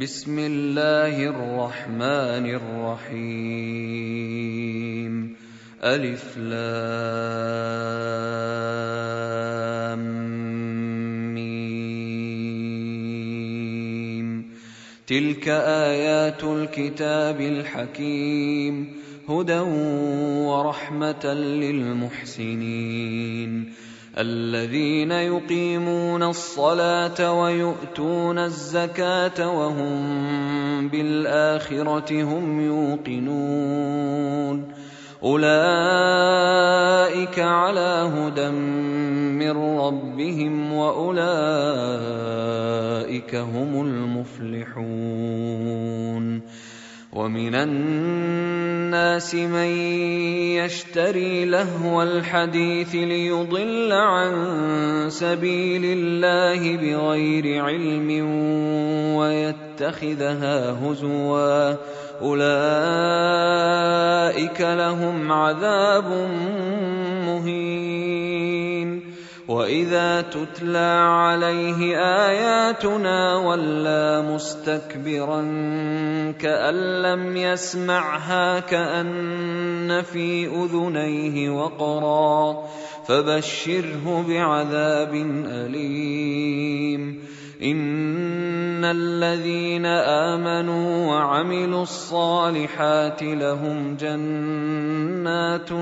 بسم الله الرحمن الرحيم. ألف لام ميم. تلك آيات الكتاب الحكيم، هدى ورحمة للمحسنين الذين يقيمون الصلاة ويؤتون الزكاة وهم بالآخرة هم يوقنون. أولئك على هدى من ربهم وأولئك هم المفلحون. ومن الناس من يشتري لهو الحديث ليضل عن سبيل الله بغير علم ويتخذها هزوا، أولئك لهم عذاب مهين. وإذا تتلى عليه آياتنا ولى مستكبرا كأن لم يسمعها كأن في أذنيه وقرا، فبشره بعذاب أليم. إن الذين آمنوا وعملوا الصالحات لهم جنات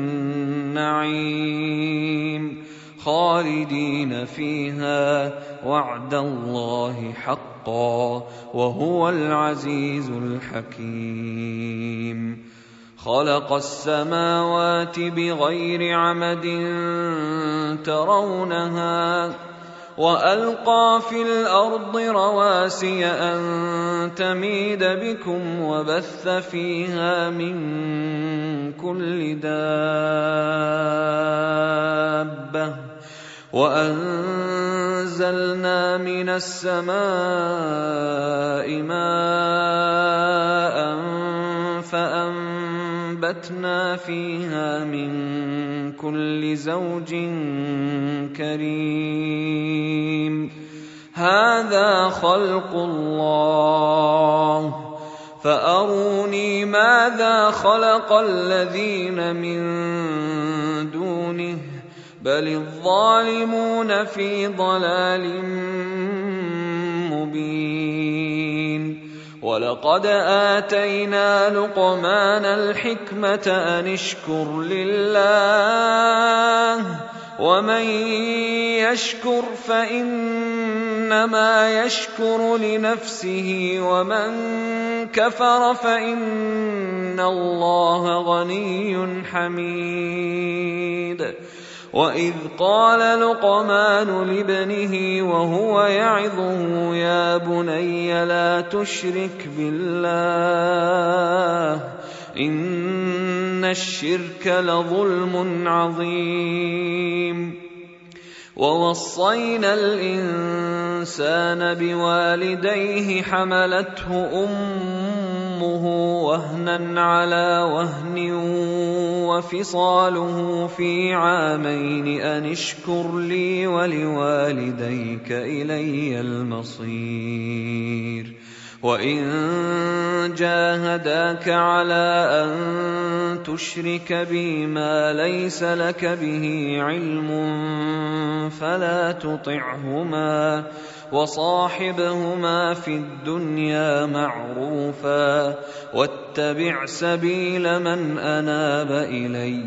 النعيم خالدين فيها، وعد الله حقا وهو العزيز الحكيم. خلق السماوات بغير عمد ترونها وألقى في الأرض رواسي أن تميد بكم وبث فيها من كل دابة، وأنزلنا من السماء ماء فأنبتنا فيها من كل زوج كريم. هذا خلق الله، فأروني ماذا خلق الذين من دونه، بل الظالمون في ضلال مبين. ولقد آتينا لقمان الحكمة أن اشكر لله، ومن يشكر فإنما يشكر لنفسه، ومن كفر فإن الله غني حميد. وإذ قال لقمان لابنه وهو يعظه يا بني لا تشرك بالله إن الشرك لظلم عظيم. ووصينا الإنسان بوالديه حملته أمه وهنا على وهن وفصاله في عامين أن اشكر لي ولوالديك إلي المصير. وإن جاهداك على أن تشرك بي ما ليس لك به علم فلا تطعهما، وصاحبهما في الدنيا معروفا، واتبع سبيل من أناب إلي،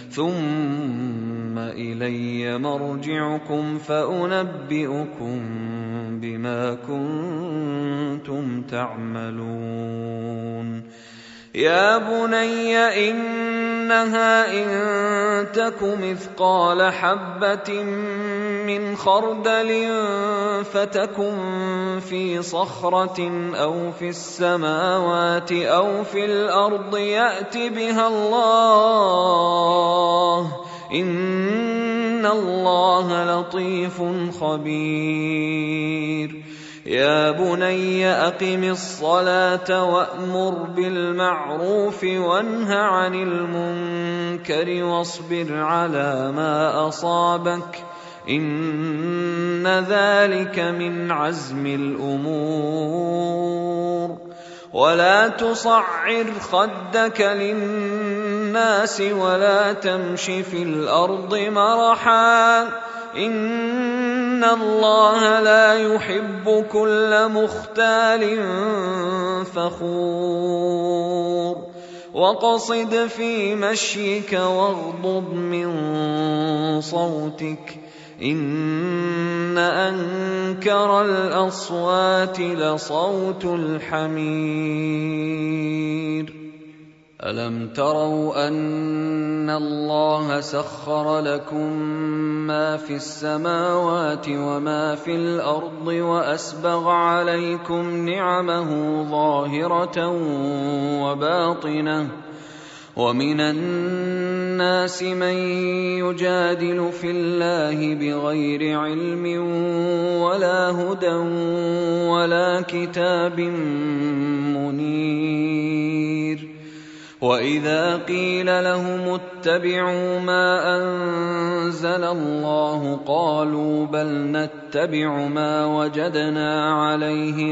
ثم إلي مرجعكم فأنبئكم بما كنتم تعملون. يا بني إنها إن تك مثقال حبة من خردل فتكن في صخرة أو في السماوات أو في الأرض يأت بها الله، إن الله لطيف خبير. يا بني أقم الصلاة وأمر بالمعروف وانه عن المنكر واصبر على ما أصابك إن ذلك من عزم الأمور. ولا تصعر خدك للناس ولا تمش في الأرض مرحا إن الله لا يحب كل مختال فخور وقصد في مشيك واغضض من صوتك إن أنكر الأصوات لصوت الحمير ألم تروا أن الله سخر لكم ما في السماوات وما في الأرض وأسبغ عليكم نعمه ظاهرة وباطنة ومن الناس من يجادل في الله بغير علم ولا هدى ولا كتاب منير وإذا قيل لهم اتبعوا ما أنزل الله قالوا بل نتبع ما وجدنا عليه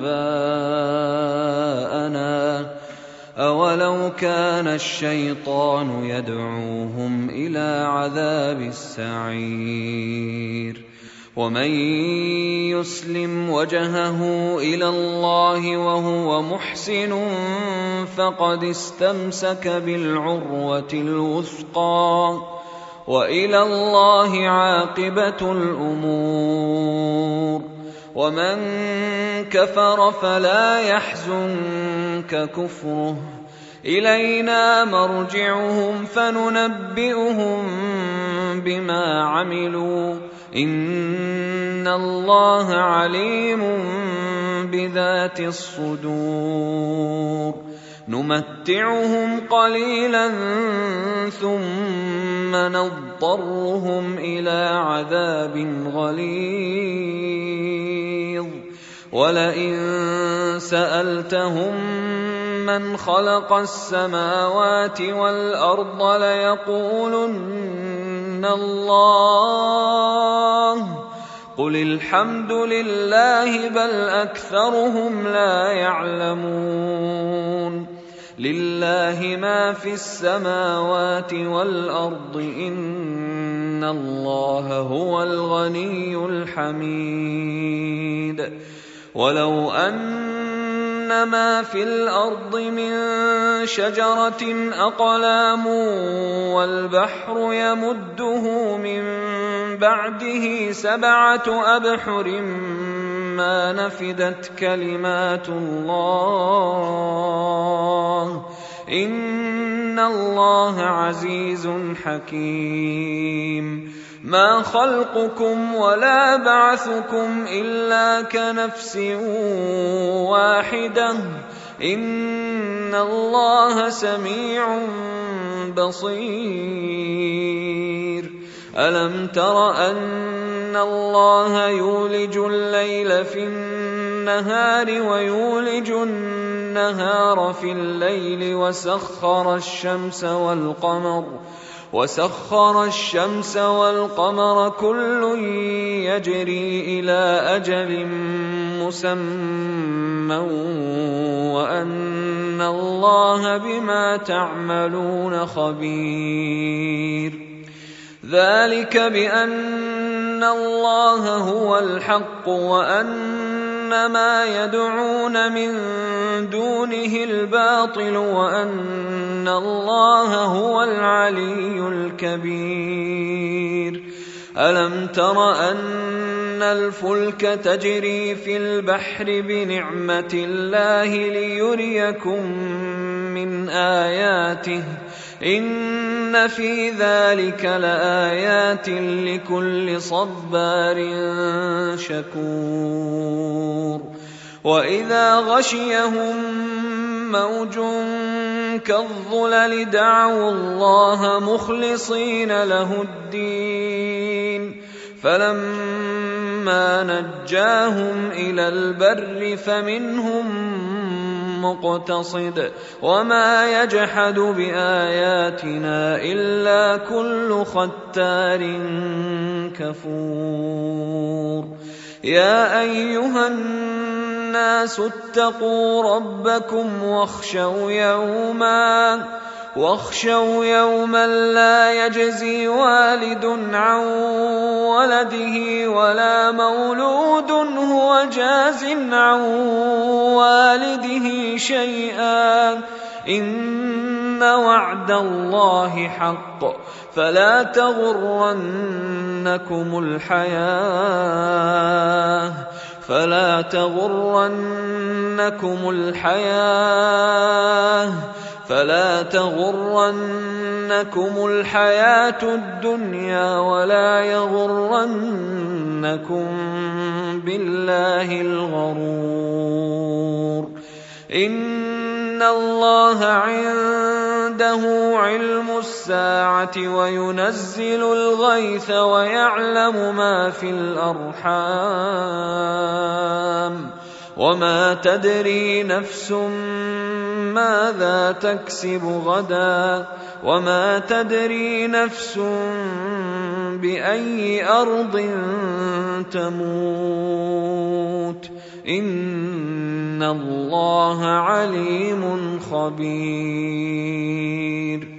آباءنا أولو كان الشيطان يدعوهم إلى عذاب السعير ومن يسلم وجهه إلى الله وهو محسن فقد استمسك بالعروة الوثقى وإلى الله عاقبة الأمور ومن كفر فلا يحزنك كفره إلينا مرجعهم فننبئهم بما عملوا إن الله عليم بذات الصدور نمتعهم قليلا ثم نضطرهم إلى عذاب غليظ ولئن سألتهم من خلق السماوات والأرض ليقولن الله قل الحمد لله بل أكثرهم لا يعلمون لله ما في السماوات والأرض إن الله هو الغني الحميد ولو أن ما في الأرض من شجرة أقلام والبحر يمده من بعده 7 أبحر ما نفدت كلمات الله إن الله عزيز حكيم ما خلقكم ولا بعثكم إلا كنفس واحدة إن الله سميع بصير ألم تر أن الله يولج الليل في النهار ويولج النهار في الليل وسخر الشمس والقمر كل يجري إلى أجل مسمى وأن الله بما تعملون خبير ذلك بأن الله هو الحق وأن ما يدعون من دونه الباطل وأن الله هو العلي الكبير ألم تر أن الفلك تجري في البحر بنعمة الله ليريكم من آياته إن في ذلك لآيات لكل صبار شكور وإذا غشيهم موج كالظلل دعوا الله مخلصين له الدين فلما نجاهم إلى البر فمنهم مقتصد وما يجحد بآياتنا إلا كل ختار كفور يا أيها الناس اتقوا ربكم واخشوا يوما لا يجزي والد عن ولده ولا مولود هو جاز عن والده شيئا إن وعد الله حق فلا تغرنكم الحياة الدنيا ولا يغرنكم بالله الغرور إن الله عنده علم الساعة وينزل الغيث ويعلم ما في الأرحام وما تدري نفس ماذا تكسب غدا وما تدري نفس بأي أرض تموت إن الله عليم خبير